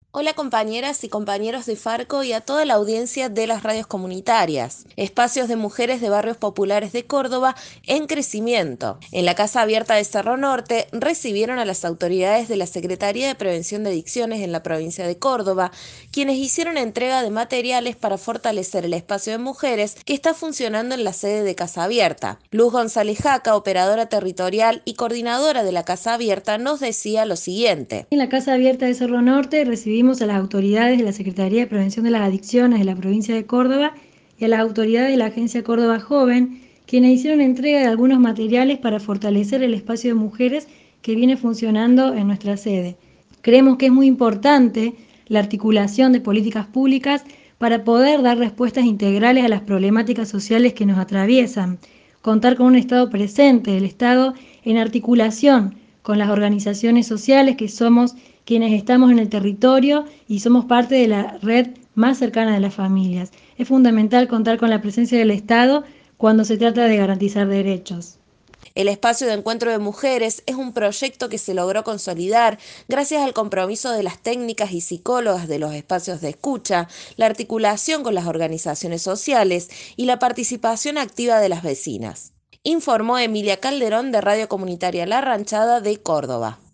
Hola compañeras y compañeros de Farco y a toda la audiencia de las radios comunitarias. Espacios de mujeres de barrios populares de Córdoba en crecimiento. En la Casa Abierta de Cerro Norte recibieron a las autoridades de la Secretaría de Prevención de Adicciones en la provincia de Córdoba, quienes hicieron entrega de materiales para fortalecer el espacio de mujeres que está funcionando en la sede de Casa Abierta. Luz González Jaca, operadora territorial y coordinadora de la Casa Abierta, nos decía lo siguiente. En la Casa Abierta de Cerro Norte recibimos a las autoridades de la Secretaría de Prevención de las Adicciones de la provincia de Córdoba y a las autoridades de la Agencia Córdoba Joven, quienes hicieron entrega de algunos materiales para fortalecer el espacio de mujeres que viene funcionando en nuestra sede. Creemos que es muy importante la articulación de políticas públicas para poder dar respuestas integrales a las problemáticas sociales que nos atraviesan, contar con un Estado presente, el Estado en articulación con las organizaciones sociales que somos quienes estamos en el territorio y somos parte de la red más cercana de las familias. Es fundamental contar con la presencia del Estado cuando se trata de garantizar derechos. El espacio de encuentro de mujeres es un proyecto que se logró consolidar gracias al compromiso de las técnicas y psicólogas de los espacios de escucha, la articulación con las organizaciones sociales y la participación activa de las vecinas. Informó Emilia Calderón de Radio Comunitaria La Ranchada de Córdoba.